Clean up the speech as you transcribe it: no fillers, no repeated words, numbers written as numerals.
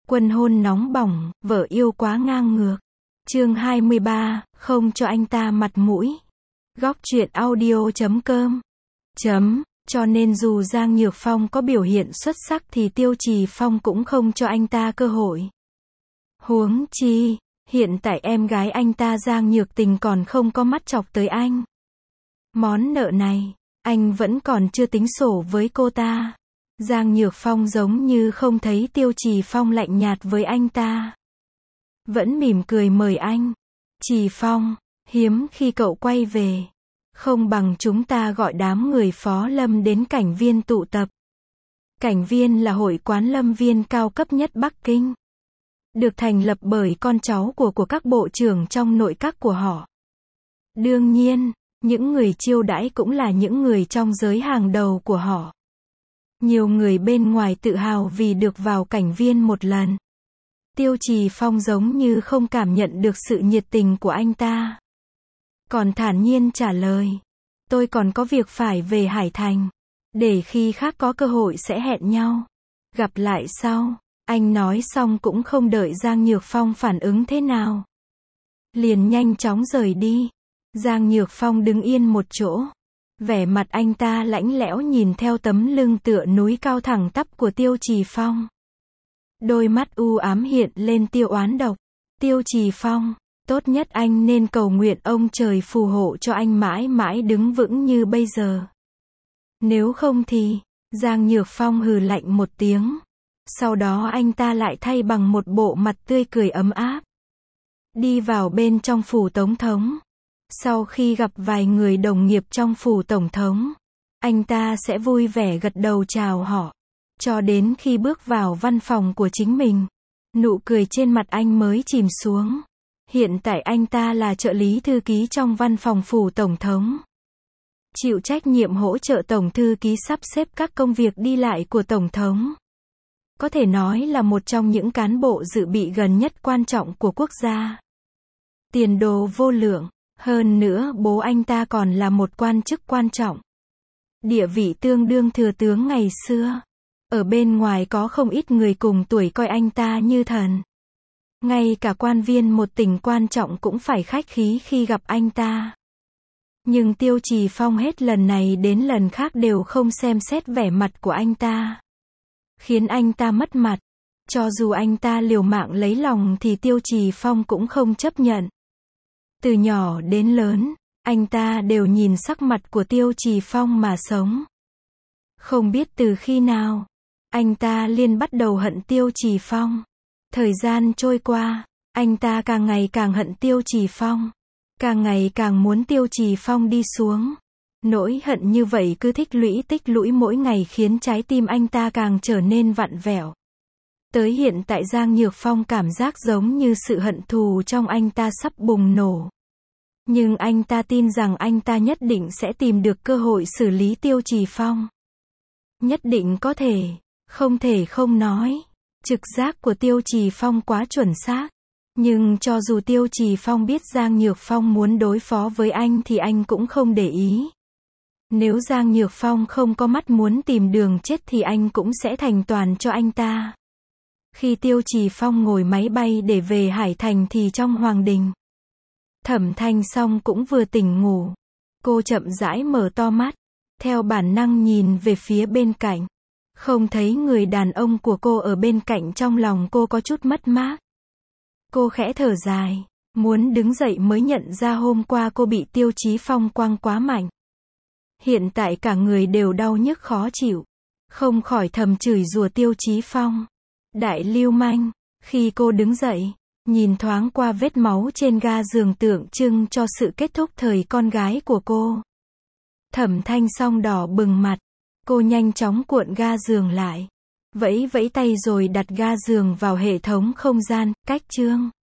Quân hôn nóng bỏng, vợ yêu quá ngang ngược. Chương 23, không cho anh ta mặt mũi. Góc truyện audio.com. Cho nên dù Giang Nhược Phong có biểu hiện xuất sắc thì Tiêu Trì Phong cũng không cho anh ta cơ hội. Huống chi, hiện tại em gái anh ta Giang Nhược Tình còn không có mắt chọc tới anh. Món nợ này, anh vẫn còn chưa tính sổ với cô ta. Giang Nhược Phong giống như không thấy Tiêu Trì Phong lạnh nhạt với anh ta. Vẫn mỉm cười mời anh. Trì Phong, hiếm khi cậu quay về. Không bằng chúng ta gọi đám người Phó Lâm đến Cảnh Viên tụ tập. Cảnh Viên là hội quán lâm viên cao cấp nhất Bắc Kinh. Được thành lập bởi con cháu của các bộ trưởng trong nội các của họ. Đương nhiên, những người chiêu đãi cũng là những người trong giới hàng đầu của họ. Nhiều người bên ngoài tự hào vì được vào Cảnh Viên một lần. Tiêu Trì Phong giống như không cảm nhận được sự nhiệt tình của anh ta. Còn thản nhiên trả lời. Tôi còn có việc phải về Hải Thành. Để khi khác có cơ hội sẽ hẹn nhau. Gặp lại sau. Anh nói xong cũng không đợi Giang Nhược Phong phản ứng thế nào. Liền nhanh chóng rời đi. Giang Nhược Phong đứng yên một chỗ. Vẻ mặt anh ta lãnh lẽo nhìn theo tấm lưng tựa núi cao thẳng tắp của Tiêu Trì Phong. Đôi mắt u ám hiện lên tia oán độc. Tiêu Trì Phong, tốt nhất anh nên cầu nguyện ông trời phù hộ cho anh mãi mãi đứng vững như bây giờ. Nếu không thì, Giang Nhược Phong hừ lạnh một tiếng. Sau đó anh ta lại thay bằng một bộ mặt tươi cười ấm áp. Đi vào bên trong phủ tổng thống. Sau khi gặp vài người đồng nghiệp trong phủ tổng thống, anh ta sẽ vui vẻ gật đầu chào họ. Cho đến khi bước vào văn phòng của chính mình, nụ cười trên mặt anh mới chìm xuống. Hiện tại anh ta là trợ lý thư ký trong văn phòng phủ tổng thống. Chịu trách nhiệm hỗ trợ tổng thư ký sắp xếp các công việc đi lại của tổng thống. Có thể nói là một trong những cán bộ dự bị gần nhất quan trọng của quốc gia. Tiền đồ vô lượng. Hơn nữa bố anh ta còn là một quan chức quan trọng. Địa vị tương đương thừa tướng ngày xưa. Ở bên ngoài có không ít người cùng tuổi coi anh ta như thần. Ngay cả quan viên một tỉnh quan trọng cũng phải khách khí khi gặp anh ta. Nhưng Tiêu Trì Phong hết lần này đến lần khác đều không xem xét vẻ mặt của anh ta. Khiến anh ta mất mặt. Cho dù anh ta liều mạng lấy lòng thì Tiêu Trì Phong cũng không chấp nhận. Từ nhỏ đến lớn, anh ta đều nhìn sắc mặt của Tiêu Trì Phong mà sống. Không biết từ khi nào, anh ta liền bắt đầu hận Tiêu Trì Phong. Thời gian trôi qua, anh ta càng ngày càng hận Tiêu Trì Phong. Càng ngày càng muốn Tiêu Trì Phong đi xuống. Nỗi hận như vậy cứ tích lũy mỗi ngày khiến trái tim anh ta càng trở nên vặn vẹo. Tới hiện tại Giang Nhược Phong cảm giác giống như sự hận thù trong anh ta sắp bùng nổ. Nhưng anh ta tin rằng anh ta nhất định sẽ tìm được cơ hội xử lý Tiêu Trì Phong. Nhất định có thể, không thể không nói. Trực giác của Tiêu Trì Phong quá chuẩn xác. Nhưng cho dù Tiêu Trì Phong biết Giang Nhược Phong muốn đối phó với anh thì anh cũng không để ý. Nếu Giang Nhược Phong không có mắt muốn tìm đường chết thì anh cũng sẽ thành toàn cho anh ta. Khi Tiêu Trì Phong ngồi máy bay để về Hải Thành thì trong Hoàng Đình. Thẩm Thanh Song cũng vừa tỉnh ngủ. Cô chậm rãi mở to mắt. Theo bản năng nhìn về phía bên cạnh. Không thấy người đàn ông của cô ở bên cạnh, trong lòng cô có chút mất mát. Cô khẽ thở dài. Muốn đứng dậy mới nhận ra hôm qua cô bị Tiêu Chí Phong quăng quá mạnh. Hiện tại cả người đều đau nhức khó chịu. Không khỏi thầm chửi rủa Tiêu Chí Phong. Đại lưu manh. Khi cô đứng dậy, nhìn thoáng qua vết máu trên ga giường tượng trưng cho sự kết thúc thời con gái của cô. Thẩm Thanh Song đỏ bừng mặt. Cô nhanh chóng cuộn ga giường lại. Vẫy vẫy tay rồi đặt ga giường vào hệ thống không gian, cách chương.